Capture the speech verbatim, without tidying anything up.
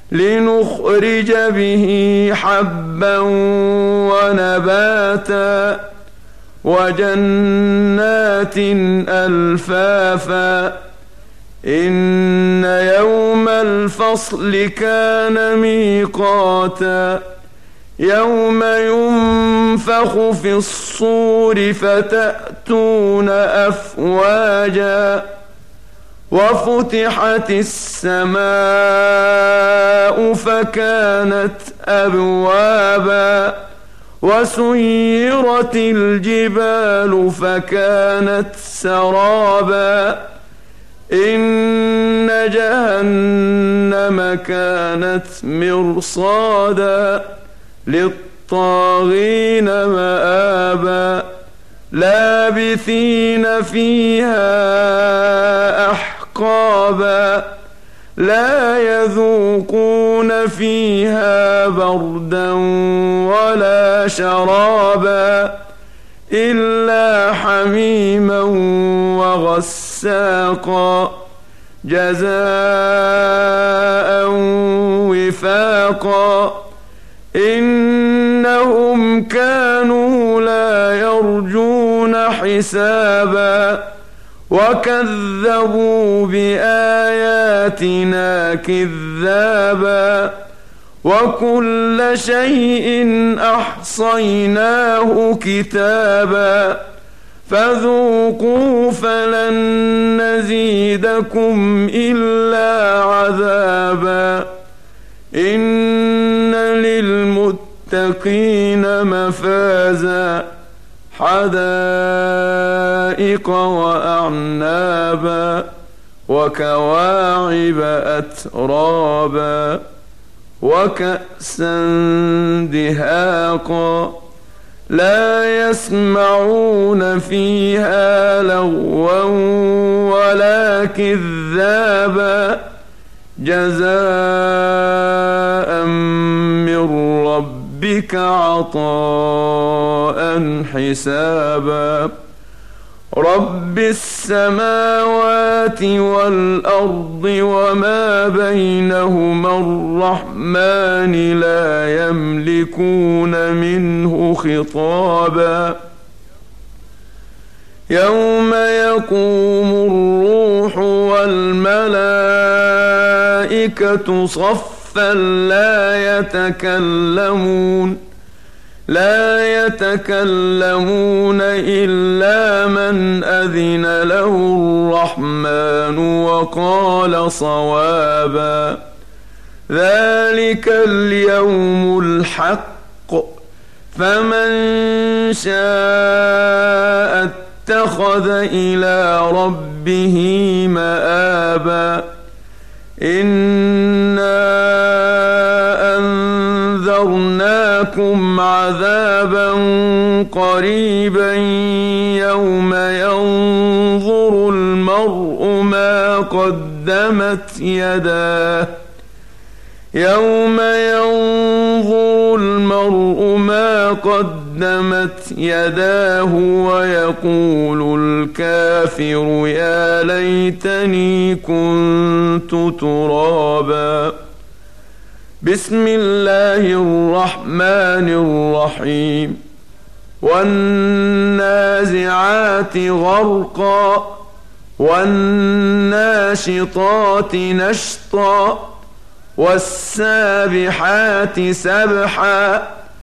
لنخرج به حبا ونباتا وجنات ألفافا إن يوم الفصل كان ميقاتا يوم ينفخ في الصور فتأتون أفواجا وفتحت السماء فكانت أبوابا وسيرت الجبال فكانت سرابا إن جهنم كانت مرصادا للطاغين مآبا لابثين فيها أحقابا لا يذوقون فيها بردا ولا شرابا إلا حميما وغساقا جزاء وفاقا إنهم كانوا لا يرجون حسابا وكذبوا بآياتنا كذابا وكل شيء أحصيناه كتابا فذوقوا فلن نزيدكم إلا عذابا إن للمتقين مفازا حدائق وأعنابا وكواعب أترابا وكأسا دهاقا لا يسمعون فيها لغوا ولا كذابا جزاء من ربك عطاء حسابا رب السماوات والأرض وما بينهما الرحمن لا يملكون منه خطابا يوم يقوم الروح والملائكة صفا لا يتكلمون لا يتكلمون إلا من أذن له الرحمن وقال صوابا ذلك اليوم الحق فمن شاء اتخذ إلى ربه مآبا إنا أنذرناكم عذابا قريبا يوم ينظر المرء ما قدمت يداه يوم ينظر المرء ما قدمت يداه ويقول الكافر يا ليتني كنت ترابا بسم الله الرحمن الرحيم والنازعات غرقا والناشطات نشطا والسابحات سبحا